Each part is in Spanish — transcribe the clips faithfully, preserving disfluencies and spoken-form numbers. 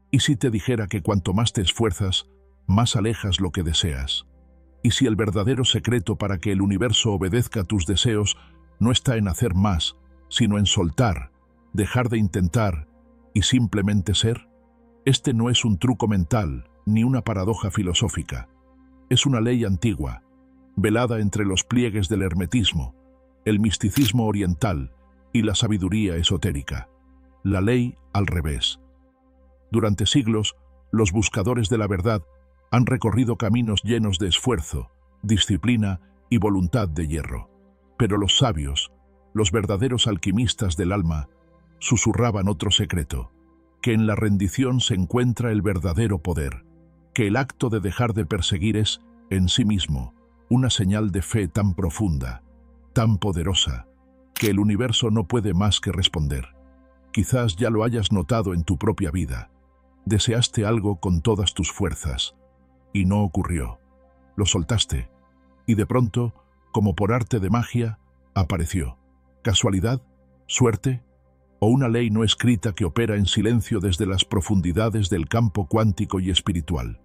¿Y si te dijera que cuanto más te esfuerzas, más alejas lo que deseas? ¿Y si el verdadero secreto para que el universo obedezca a tus deseos no está en hacer más, sino en soltar, dejar de intentar y simplemente ser? Este no es un truco mental ni una paradoja filosófica. Es una ley antigua, velada entre los pliegues del hermetismo, el misticismo oriental y la sabiduría esotérica. La ley al revés. Durante siglos, los buscadores de la verdad han recorrido caminos llenos de esfuerzo, disciplina y voluntad de hierro. Pero los sabios, los verdaderos alquimistas del alma, susurraban otro secreto, que en la rendición se encuentra el verdadero poder, que el acto de dejar de perseguir es, en sí mismo, una señal de fe tan profunda, tan poderosa, que el universo no puede más que responder. Quizás ya lo hayas notado en tu propia vida. Deseaste algo con todas tus fuerzas, y no ocurrió. Lo soltaste, y de pronto, como por arte de magia, apareció. ¿Casualidad? ¿Suerte? ¿O una ley no escrita que opera en silencio desde las profundidades del campo cuántico y espiritual?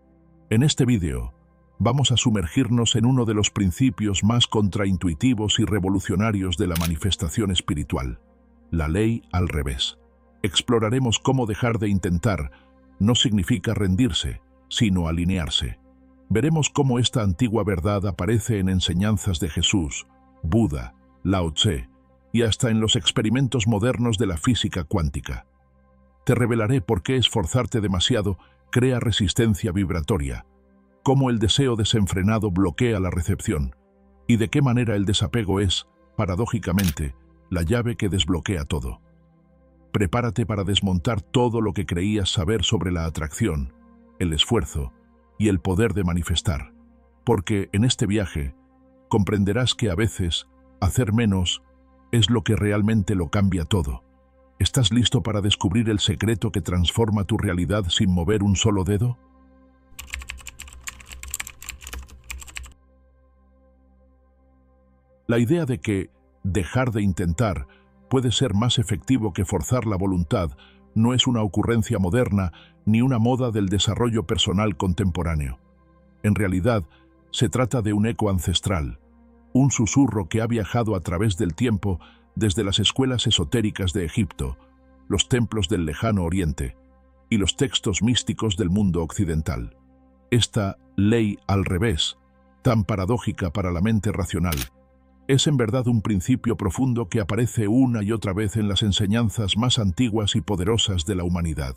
En este vídeo, vamos a sumergirnos en uno de los principios más contraintuitivos y revolucionarios de la manifestación espiritual, la ley al revés. Exploraremos cómo dejar de intentar no significa rendirse, sino alinearse. Veremos cómo esta antigua verdad aparece en enseñanzas de Jesús, Buda, Lao Tse y hasta en los experimentos modernos de la física cuántica. Te revelaré por qué esforzarte demasiado crea resistencia vibratoria, cómo el deseo desenfrenado bloquea la recepción y de qué manera el desapego es, paradójicamente, la llave que desbloquea todo. Prepárate para desmontar todo lo que creías saber sobre la atracción, el esfuerzo y el poder de manifestar, porque en este viaje comprenderás que a veces hacer menos es lo que realmente lo cambia todo. ¿Estás listo para descubrir el secreto que transforma tu realidad sin mover un solo dedo? La idea de que dejar de intentar puede ser más efectivo que forzar la voluntad no es una ocurrencia moderna ni una moda del desarrollo personal contemporáneo. En realidad, se trata de un eco ancestral, un susurro que ha viajado a través del tiempo desde las escuelas esotéricas de Egipto, los templos del lejano Oriente y los textos místicos del mundo occidental. Esta ley al revés, tan paradójica para la mente racional, es en verdad un principio profundo que aparece una y otra vez en las enseñanzas más antiguas y poderosas de la humanidad.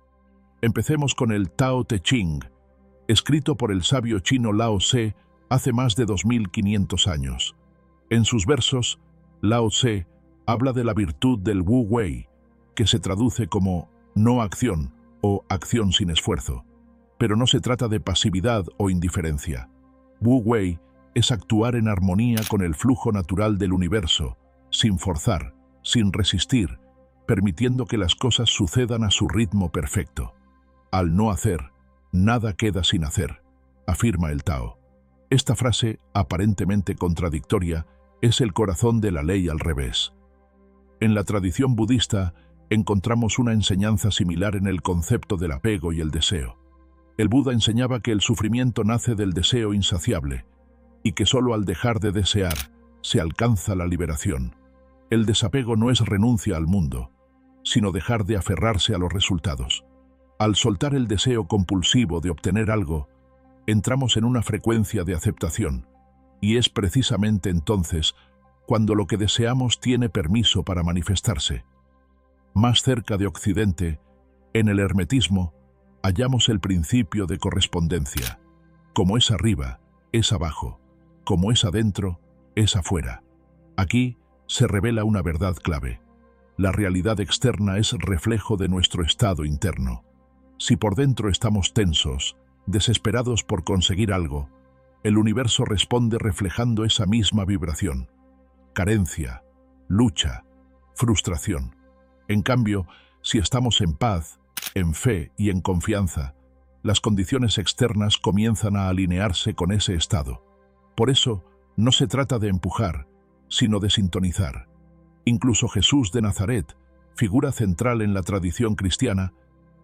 Empecemos con el Tao Te Ching, escrito por el sabio chino Lao Tse hace más de dos mil quinientos años. En sus versos, Lao Tse habla de la virtud del Wu Wei, que se traduce como no acción o acción sin esfuerzo. Pero no se trata de pasividad o indiferencia. Wu Wei es actuar en armonía con el flujo natural del universo, sin forzar, sin resistir, permitiendo que las cosas sucedan a su ritmo perfecto. Al no hacer, nada queda sin hacer, afirma el Tao. Esta frase, aparentemente contradictoria, es el corazón de la ley al revés. En la tradición budista encontramos una enseñanza similar en el concepto del apego y el deseo. El Buda enseñaba que el sufrimiento nace del deseo insaciable, y que solo al dejar de desear se alcanza la liberación. El desapego no es renuncia al mundo, sino dejar de aferrarse a los resultados. Al soltar el deseo compulsivo de obtener algo, entramos en una frecuencia de aceptación, y es precisamente entonces cuando lo que deseamos tiene permiso para manifestarse. Más cerca de Occidente, en el hermetismo, hallamos el principio de correspondencia. Como es arriba, es abajo. Como es adentro, es afuera. Aquí se revela una verdad clave. La realidad externa es reflejo de nuestro estado interno. Si por dentro estamos tensos, desesperados por conseguir algo, el universo responde reflejando esa misma vibración. Carencia, lucha, frustración. En cambio, si estamos en paz, en fe y en confianza, las condiciones externas comienzan a alinearse con ese estado. Por eso, no se trata de empujar, sino de sintonizar. Incluso Jesús de Nazaret, figura central en la tradición cristiana,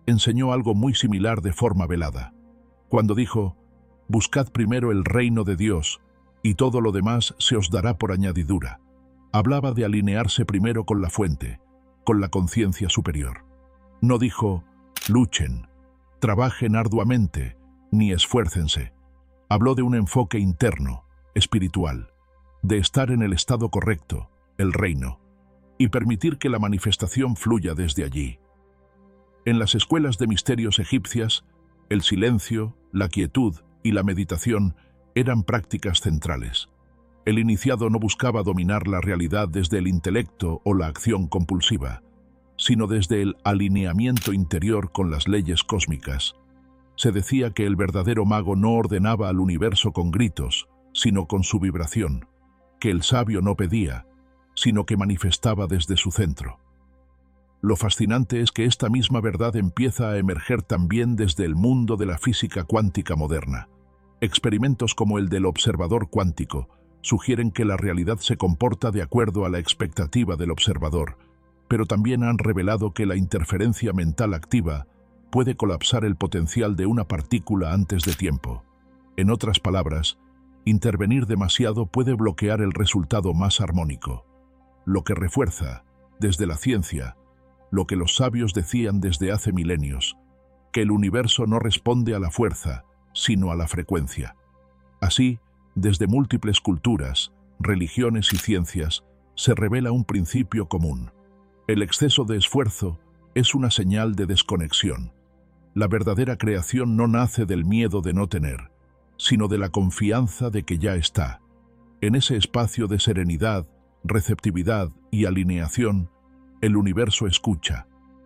enseñó algo muy similar de forma velada. Cuando dijo, «Buscad primero el reino de Dios, y todo lo demás se os dará por añadidura». Hablaba de alinearse primero con la fuente, con la conciencia superior. No dijo, «Luchen, trabajen arduamente, ni esfuércense». Habló de un enfoque interno, espiritual, de estar en el estado correcto, el reino, y permitir que la manifestación fluya desde allí. En las escuelas de misterios egipcias, el silencio, la quietud y la meditación eran prácticas centrales. El iniciado no buscaba dominar la realidad desde el intelecto o la acción compulsiva, sino desde el alineamiento interior con las leyes cósmicas. Se decía que el verdadero mago no ordenaba al universo con gritos, sino con su vibración, que el sabio no pedía, sino que manifestaba desde su centro. Lo fascinante es que esta misma verdad empieza a emerger también desde el mundo de la física cuántica moderna. Experimentos como el del observador cuántico sugieren que la realidad se comporta de acuerdo a la expectativa del observador, pero también han revelado que la interferencia mental activa puede colapsar el potencial de una partícula antes de tiempo. En otras palabras, intervenir demasiado puede bloquear el resultado más armónico, lo que refuerza, desde la ciencia, lo que los sabios decían desde hace milenios, que el universo no responde a la fuerza, sino a la frecuencia. Así, desde múltiples culturas, religiones y ciencias, se revela un principio común. El exceso de esfuerzo es una señal de desconexión. La verdadera creación no nace del miedo de no tener, sino de la confianza de que ya está. En ese espacio de serenidad, receptividad y alineación, el universo escucha.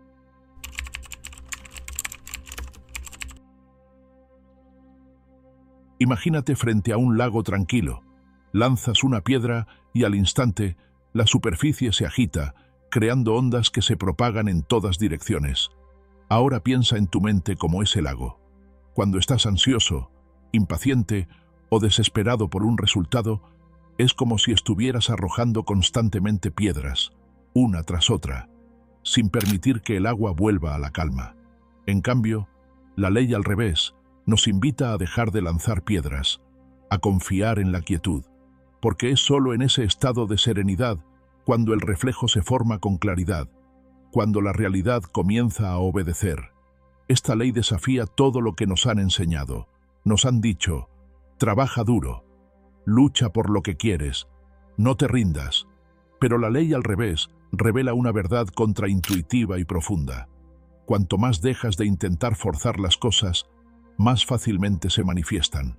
Imagínate frente a un lago tranquilo. Lanzas una piedra y al instante la superficie se agita, creando ondas que se propagan en todas direcciones. Ahora piensa en tu mente como ese lago. Cuando estás ansioso, impaciente o desesperado por un resultado, es como si estuvieras arrojando constantemente piedras, una tras otra, sin permitir que el agua vuelva a la calma. En cambio, la ley al revés nos invita a dejar de lanzar piedras, a confiar en la quietud, porque es solo en ese estado de serenidad cuando el reflejo se forma con claridad, cuando la realidad comienza a obedecer. Esta ley desafía todo lo que nos han enseñado. Nos han dicho, trabaja duro, lucha por lo que quieres, no te rindas. Pero la ley al revés revela una verdad contraintuitiva y profunda. Cuanto más dejas de intentar forzar las cosas, más fácilmente se manifiestan.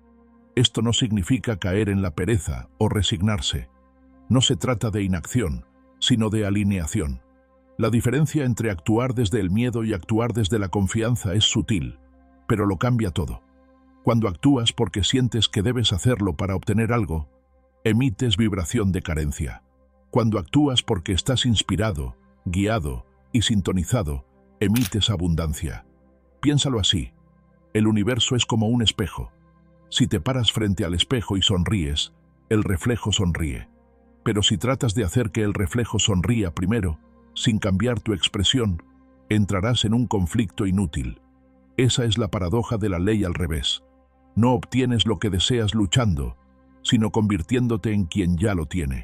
Esto no significa caer en la pereza o resignarse. No se trata de inacción, sino de alineación. La diferencia entre actuar desde el miedo y actuar desde la confianza es sutil, pero lo cambia todo. Cuando actúas porque sientes que debes hacerlo para obtener algo, emites vibración de carencia. Cuando actúas porque estás inspirado, guiado y sintonizado, emites abundancia. Piénsalo así. El universo es como un espejo. Si te paras frente al espejo y sonríes, el reflejo sonríe. Pero si tratas de hacer que el reflejo sonría primero, sin cambiar tu expresión, entrarás en un conflicto inútil. Esa es la paradoja de la ley al revés. No obtienes lo que deseas luchando, sino convirtiéndote en quien ya lo tiene.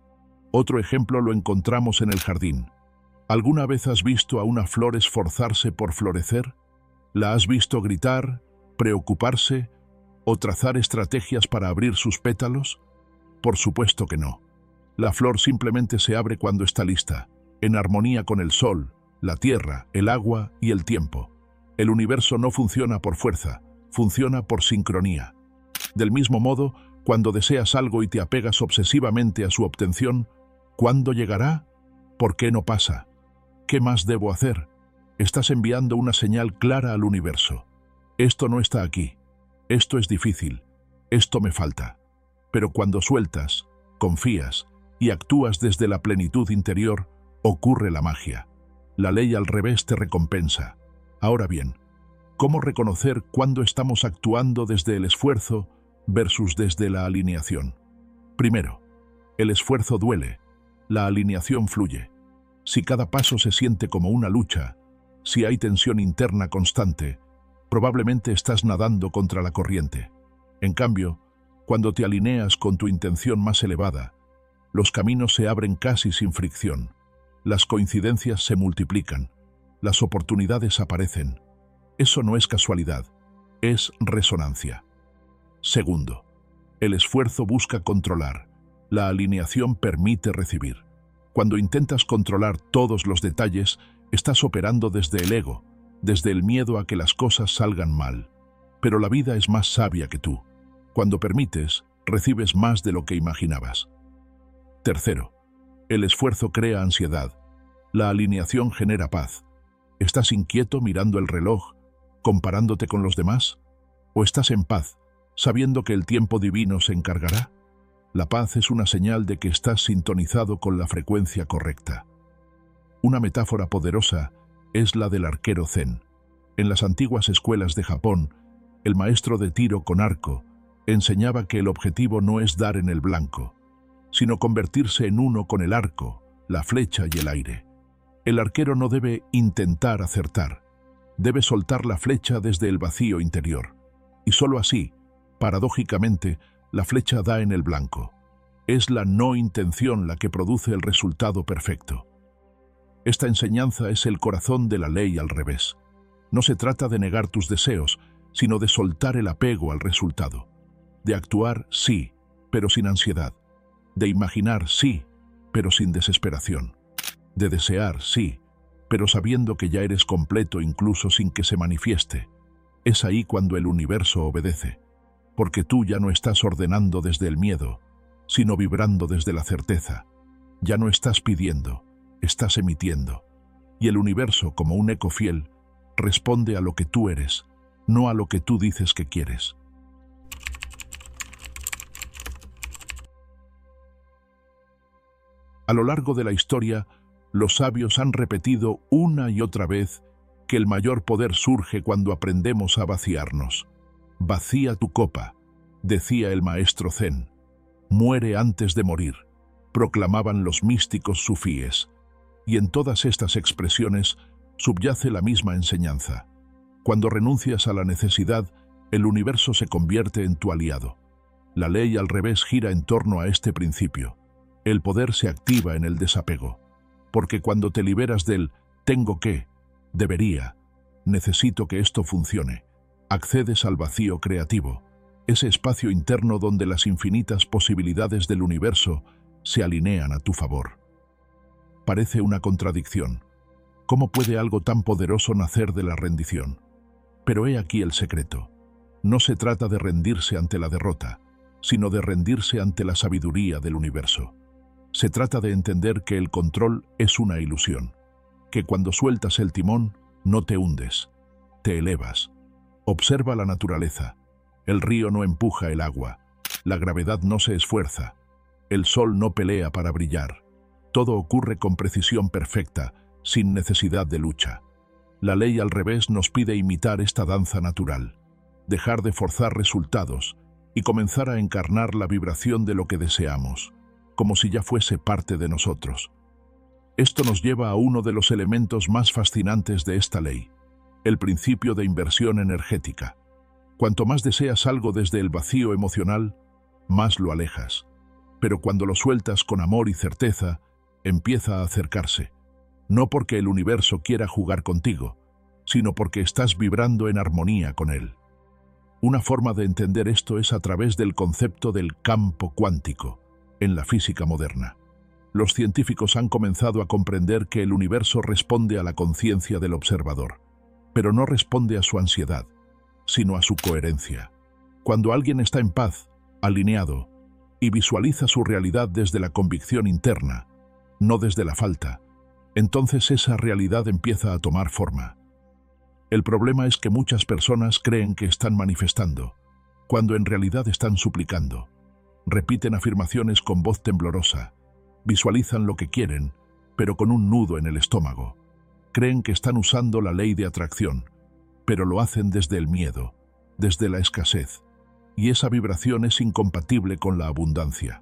Otro ejemplo lo encontramos en el jardín. ¿Alguna vez has visto a una flor esforzarse por florecer? ¿La has visto gritar, preocuparse o trazar estrategias para abrir sus pétalos? Por supuesto que no. La flor simplemente se abre cuando está lista, en armonía con el sol, la tierra, el agua y el tiempo. El universo no funciona por fuerza, funciona por sincronía. Del mismo modo, cuando deseas algo y te apegas obsesivamente a su obtención, ¿cuándo llegará? ¿Por qué no pasa? ¿Qué más debo hacer? Estás enviando una señal clara al universo. Esto no está aquí. Esto es difícil. Esto me falta. Pero cuando sueltas, confías y actúas desde la plenitud interior, ocurre la magia. La ley al revés te recompensa. Ahora bien, ¿cómo reconocer cuándo estamos actuando desde el esfuerzo versus desde la alineación? Primero, el esfuerzo duele, la alineación fluye. Si cada paso se siente como una lucha, Si hay tensión interna constante, probablemente estás nadando contra la corriente. En cambio, cuando te alineas con tu intención más elevada, los caminos se abren casi sin fricción, las coincidencias se multiplican, las oportunidades aparecen. Eso no es casualidad, es resonancia. Segundo, el esfuerzo busca controlar, la alineación permite recibir. Cuando intentas controlar todos los detalles, estás operando desde el ego, desde el miedo a que las cosas salgan mal. Pero la vida es más sabia que tú. Cuando permites, recibes más de lo que imaginabas. Tercero, el esfuerzo crea ansiedad. La alineación genera paz. ¿Estás inquieto mirando el reloj, comparándote con los demás? ¿O estás en paz, sabiendo que el tiempo divino se encargará? La paz es una señal de que estás sintonizado con la frecuencia correcta. Una metáfora poderosa es la del arquero zen. En las antiguas escuelas de Japón, el maestro de tiro con arco enseñaba que el objetivo no es dar en el blanco, sino convertirse en uno con el arco, la flecha y el aire. El arquero no debe intentar acertar, debe soltar la flecha desde el vacío interior. Y sólo así, paradójicamente, la flecha da en el blanco. Es la no intención la que produce el resultado perfecto. Esta enseñanza es el corazón de la ley al revés. No se trata de negar tus deseos, sino de soltar el apego al resultado. De actuar, sí, pero sin ansiedad. De imaginar, sí, pero sin desesperación. De desear, sí, pero sabiendo que ya eres completo incluso sin que se manifieste. Es ahí cuando el universo obedece, porque tú ya no estás ordenando desde el miedo, sino vibrando desde la certeza. Ya no estás pidiendo, estás emitiendo. Y el universo, como un eco fiel, responde a lo que tú eres, no a lo que tú dices que quieres. A lo largo de la historia, los sabios han repetido una y otra vez que el mayor poder surge cuando aprendemos a vaciarnos. Vacía tu copa, decía el maestro zen. Muere antes de morir, proclamaban los místicos sufíes. Y en todas estas expresiones subyace la misma enseñanza. Cuando renuncias a la necesidad, el universo se convierte en tu aliado. La ley al revés gira en torno a este principio. El poder se activa en el desapego. Porque cuando te liberas del tengo que, debería, necesito que esto funcione, accedes al vacío creativo, ese espacio interno donde las infinitas posibilidades del universo se alinean a tu favor. Parece una contradicción. ¿Cómo puede algo tan poderoso nacer de la rendición? Pero he aquí el secreto. No se trata de rendirse ante la derrota, sino de rendirse ante la sabiduría del universo. Se trata de entender que el control es una ilusión, que cuando sueltas el timón no te hundes, te elevas. Observa la naturaleza. El río no empuja el agua, la gravedad no se esfuerza, el sol no pelea para brillar. Todo ocurre con precisión perfecta, sin necesidad de lucha. La ley al revés nos pide imitar esta danza natural, dejar de forzar resultados y comenzar a encarnar la vibración de lo que deseamos, como si ya fuese parte de nosotros. Esto nos lleva a uno de los elementos más fascinantes de esta ley, el principio de inversión energética. Cuanto más deseas algo desde el vacío emocional, más lo alejas. Pero cuando lo sueltas con amor y certeza, empieza a acercarse. No porque el universo quiera jugar contigo, sino porque estás vibrando en armonía con él. Una forma de entender esto es a través del concepto del campo cuántico, en la física moderna. Los científicos han comenzado a comprender que el universo responde a la conciencia del observador, pero no responde a su ansiedad, sino a su coherencia. Cuando alguien está en paz, alineado, y visualiza su realidad desde la convicción interna, no desde la falta, entonces esa realidad empieza a tomar forma. El problema es que muchas personas creen que están manifestando, cuando en realidad están suplicando. Repiten afirmaciones con voz temblorosa, visualizan lo que quieren, pero con un nudo en el estómago. Creen que están usando la ley de atracción, pero lo hacen desde el miedo, desde la escasez, y esa vibración es incompatible con la abundancia.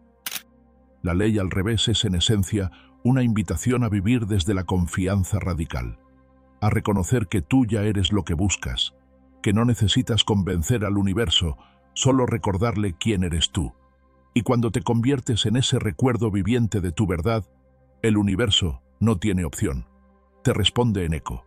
La ley al revés es en esencia una invitación a vivir desde la confianza radical. a reconocer que tú ya eres lo que buscas, que no necesitas convencer al universo, solo recordarle quién eres tú. Y cuando te conviertes en ese recuerdo viviente de tu verdad, el universo no tiene opción. Te responde en eco.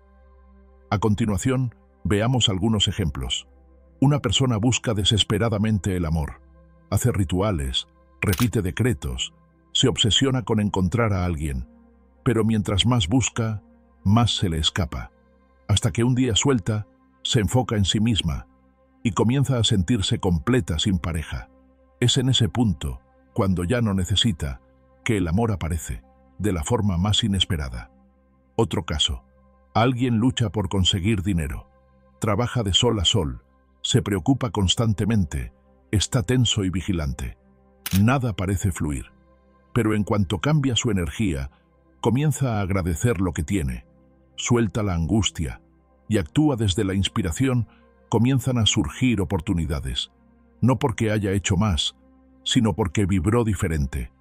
A continuación, veamos algunos ejemplos. Una persona busca desesperadamente el amor. Hace rituales, repite decretos, se obsesiona con encontrar a alguien. Pero mientras más busca, más se le escapa. Hasta que un día suelta, se enfoca en sí misma y comienza a sentirse completa sin pareja. Es en ese punto, cuando ya no necesita, que el amor aparece, de la forma más inesperada. Otro caso. Alguien lucha por conseguir dinero. Trabaja de sol a sol, se preocupa constantemente, está tenso y vigilante. Nada parece fluir. Pero en cuanto cambia su energía, comienza a agradecer lo que tiene, suelta la angustia y actúa desde la inspiración, comienzan a surgir oportunidades. No porque haya hecho más, sino porque vibró diferente.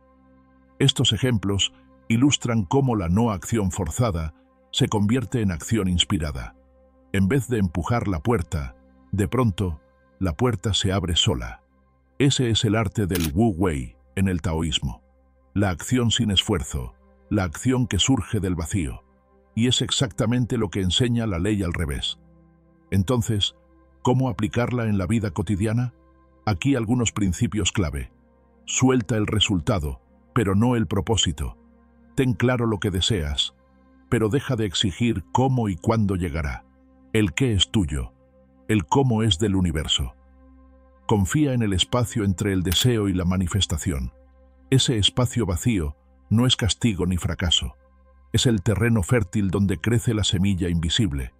Estos ejemplos ilustran cómo la no acción forzada se convierte en acción inspirada. En vez de empujar la puerta, de pronto, la puerta se abre sola. Ese es el arte del Wu Wei en el taoísmo. La acción sin esfuerzo, la acción que surge del vacío. Y es exactamente lo que enseña la ley al revés. Entonces, ¿cómo aplicarla en la vida cotidiana? Aquí algunos principios clave. Suelta el resultado, pero no el propósito. Ten claro lo que deseas, pero deja de exigir cómo y cuándo llegará. El qué es tuyo, el cómo es del universo. Confía en el espacio entre el deseo y la manifestación. Ese espacio vacío no es castigo ni fracaso. Es el terreno fértil donde crece la semilla invisible.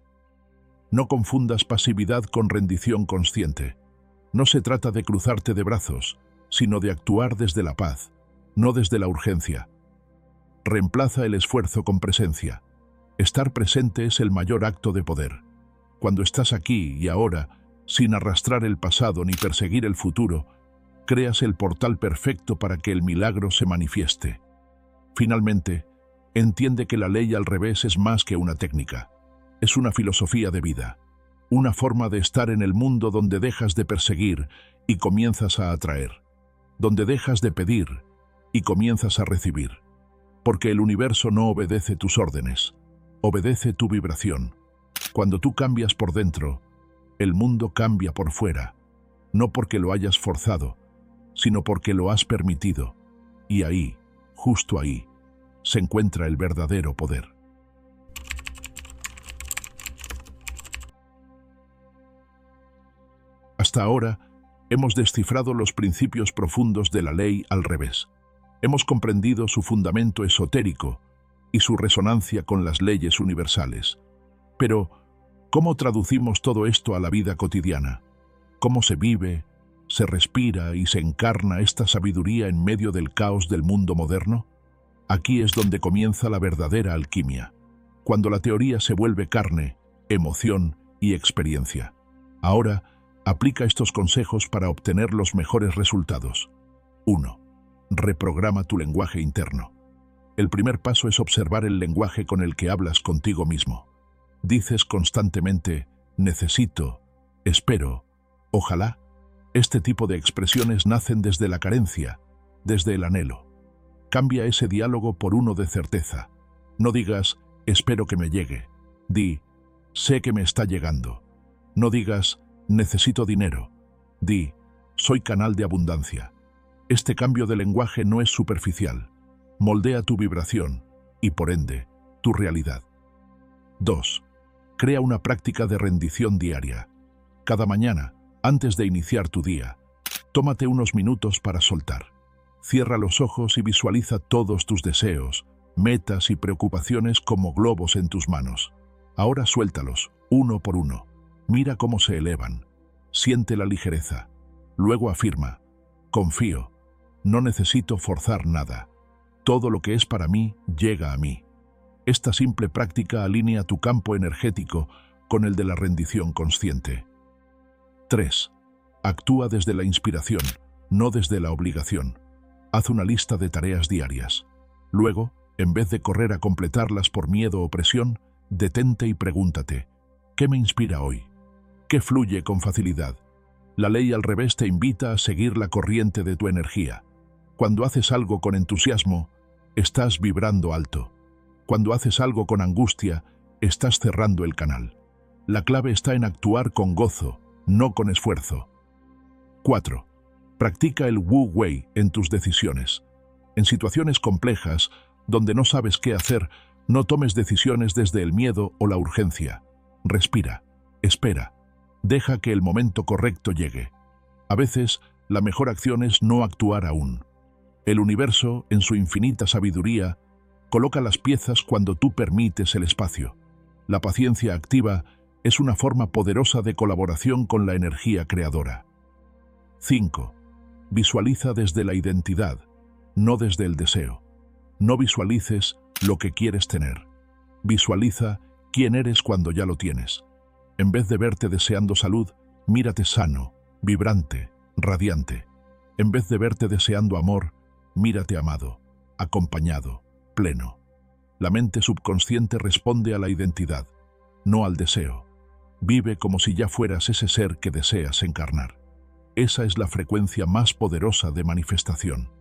No confundas pasividad con rendición consciente. No se trata de cruzarte de brazos, sino de actuar desde la paz, no desde la urgencia. Reemplaza el esfuerzo con presencia. Estar presente es el mayor acto de poder. Cuando estás aquí y ahora, sin arrastrar el pasado ni perseguir el futuro, creas el portal perfecto para que el milagro se manifieste. Finalmente, entiende que la ley al revés es más que una técnica. Es una filosofía de vida, una forma de estar en el mundo donde dejas de perseguir y comienzas a atraer, donde dejas de pedir y comienzas a recibir. Porque el universo no obedece tus órdenes, obedece tu vibración. Cuando tú cambias por dentro, el mundo cambia por fuera, no porque lo hayas forzado, sino porque lo has permitido. Y ahí, justo ahí, se encuentra el verdadero poder. Hasta ahora, hemos descifrado los principios profundos de la ley al revés. Hemos comprendido su fundamento esotérico y su resonancia con las leyes universales. Pero, ¿cómo traducimos todo esto a la vida cotidiana? ¿Cómo se vive, se respira y se encarna esta sabiduría en medio del caos del mundo moderno? Aquí es donde comienza la verdadera alquimia, cuando la teoría se vuelve carne, emoción y experiencia. Ahora, aplica estos consejos para obtener los mejores resultados. uno. Reprograma tu lenguaje interno. El primer paso es observar el lenguaje con el que hablas contigo mismo. Dices constantemente, necesito, espero, ojalá. Este tipo de expresiones nacen desde la carencia, desde el anhelo. Cambia ese diálogo por uno de certeza. No digas, espero que me llegue. Di, sé que me está llegando. No digas, necesito dinero. Di, soy canal de abundancia. Este cambio de lenguaje no es superficial. Moldea tu vibración y, por ende, tu realidad. dos. Crea una práctica de rendición diaria. Cada mañana, antes de iniciar tu día, tómate unos minutos para soltar. Cierra los ojos y visualiza todos tus deseos, metas y preocupaciones como globos en tus manos. Ahora suéltalos, uno por uno. Mira cómo se elevan. Siente la ligereza. Luego afirma, confío, no necesito forzar nada. Todo lo que es para mí llega a mí. Esta simple práctica alinea tu campo energético con el de la rendición consciente. tres. Actúa desde la inspiración, no desde la obligación. Haz una lista de tareas diarias. Luego, en vez de correr a completarlas por miedo o presión, Detente y pregúntate, ¿qué me inspira hoy? ¿Qué fluye con facilidad? La ley al revés te invita a seguir la corriente de tu energía. Cuando haces algo con entusiasmo, estás vibrando alto. Cuando haces algo con angustia, estás cerrando el canal. La clave está en actuar con gozo, no con esfuerzo. cuatro. Practica el Wu Wei en tus decisiones. En situaciones complejas, donde no sabes qué hacer, no tomes decisiones desde el miedo o la urgencia. Respira, espera, deja que el momento correcto llegue. A veces, la mejor acción es no actuar aún. El universo, en su infinita sabiduría, coloca las piezas cuando tú permites el espacio. La paciencia activa es una forma poderosa de colaboración con la energía creadora. cinco. Visualiza desde la identidad, no desde el deseo. No visualices lo que quieres tener. Visualiza quién eres cuando ya lo tienes. En vez de verte deseando salud, mírate sano, vibrante, radiante. En vez de verte deseando amor, mírate amado, acompañado, pleno. La mente subconsciente responde a la identidad, no al deseo. Vive como si ya fueras ese ser que deseas encarnar. Esa es la frecuencia más poderosa de manifestación.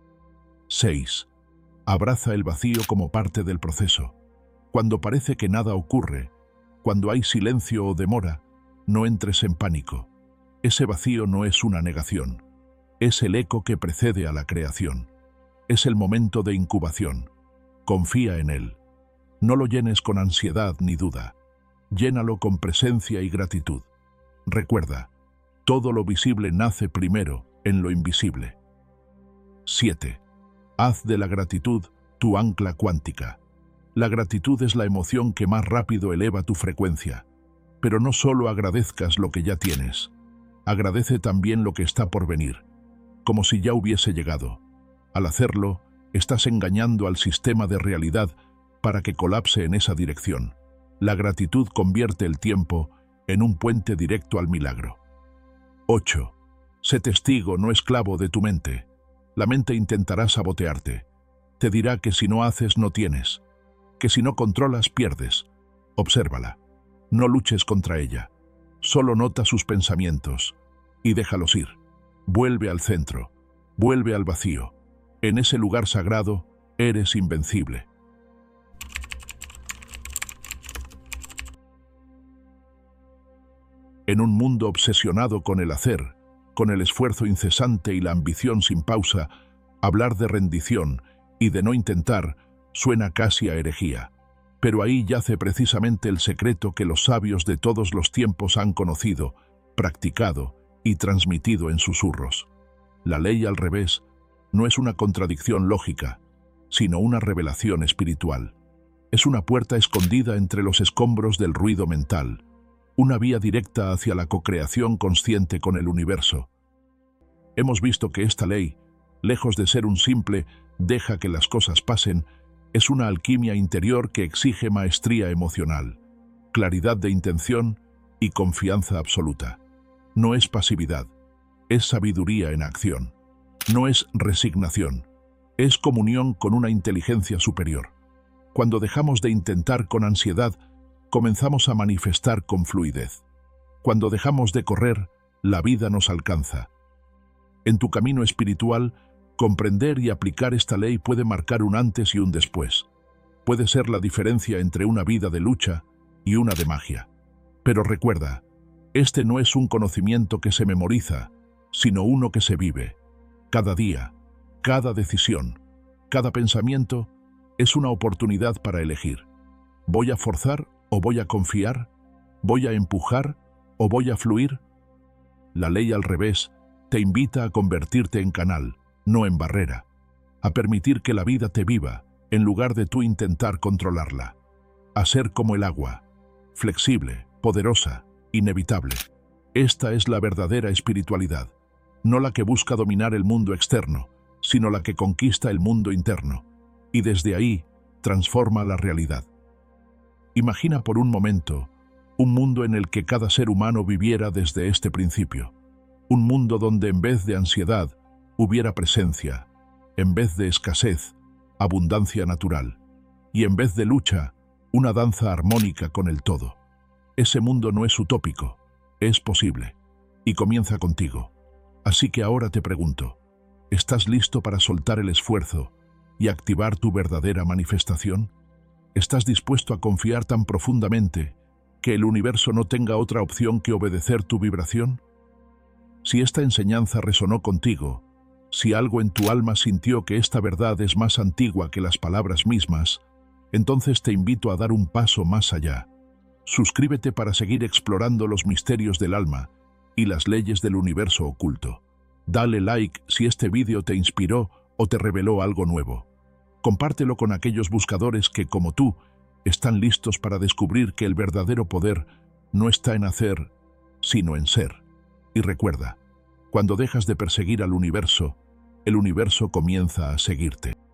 seis. Abraza el vacío como parte del proceso. Cuando parece que nada ocurre, cuando hay silencio o demora, no entres en pánico. Ese vacío no es una negación. Es el eco que precede a la creación. Es el momento de incubación. Confía en él. No lo llenes con ansiedad ni duda. Llénalo con presencia y gratitud. Recuerda, todo lo visible nace primero en lo invisible. siete. Haz de la gratitud tu ancla cuántica. La gratitud es la emoción que más rápido eleva tu frecuencia. Pero no solo agradezcas lo que ya tienes. Agradece también lo que está por venir, como si ya hubiese llegado. Al hacerlo, estás engañando al sistema de realidad para que colapse en esa dirección. La gratitud convierte el tiempo en un puente directo al milagro. ocho. Sé testigo, no esclavo de tu mente. La mente intentará sabotearte. Te dirá que si no haces, no tienes. Que si no controlas, pierdes. Obsérvala. No luches contra ella. Solo nota sus pensamientos y déjalos ir. Vuelve al centro. Vuelve al vacío. En ese lugar sagrado, eres invencible. En un mundo obsesionado con el hacer, con el esfuerzo incesante y la ambición sin pausa, hablar de rendición y de no intentar suena casi a herejía. Pero ahí yace precisamente el secreto que los sabios de todos los tiempos han conocido, practicado y transmitido en susurros. La ley al revés no es una contradicción lógica, sino una revelación espiritual. Es una puerta escondida entre los escombros del ruido mental, una vía directa hacia la cocreación consciente con el universo. Hemos visto que esta ley, lejos de ser un simple «deja que las cosas pasen», es una alquimia interior que exige maestría emocional, claridad de intención y confianza absoluta. No es pasividad, es sabiduría en acción. No es resignación, es comunión con una inteligencia superior. Cuando dejamos de intentar con ansiedad, comenzamos a manifestar con fluidez. Cuando dejamos de correr, la vida nos alcanza. En tu camino espiritual, comprender y aplicar esta ley puede marcar un antes y un después. Puede ser la diferencia entre una vida de lucha y una de magia. Pero recuerda, este no es un conocimiento que se memoriza, sino uno que se vive. Cada día, cada decisión, cada pensamiento es una oportunidad para elegir. ¿Voy a forzar o voy a confiar? ¿Voy a empujar o voy a fluir? La ley al revés te invita a convertirte en canal, no en barrera, a permitir que la vida te viva en lugar de tú intentar controlarla, a ser como el agua, flexible, poderosa, inevitable. Esta es la verdadera espiritualidad, no la que busca dominar el mundo externo, sino la que conquista el mundo interno, y desde ahí transforma la realidad. Imagina por un momento un mundo en el que cada ser humano viviera desde este principio, un mundo donde en vez de ansiedad hubiera presencia, en vez de escasez, abundancia natural, y en vez de lucha, una danza armónica con el todo. Ese mundo no es utópico, es posible, y comienza contigo. Así que ahora te pregunto, ¿estás listo para soltar el esfuerzo y activar tu verdadera manifestación? ¿Estás dispuesto a confiar tan profundamente que el universo no tenga otra opción que obedecer tu vibración? Si esta enseñanza resonó contigo, si algo en tu alma sintió que esta verdad es más antigua que las palabras mismas, entonces te invito a dar un paso más allá. Suscríbete para seguir explorando los misterios del alma y las leyes del universo oculto. Dale like si este vídeo te inspiró o te reveló algo nuevo. Compártelo con aquellos buscadores que, como tú, están listos para descubrir que el verdadero poder no está en hacer, sino en ser. Y recuerda, cuando dejas de perseguir al universo, el universo comienza a seguirte.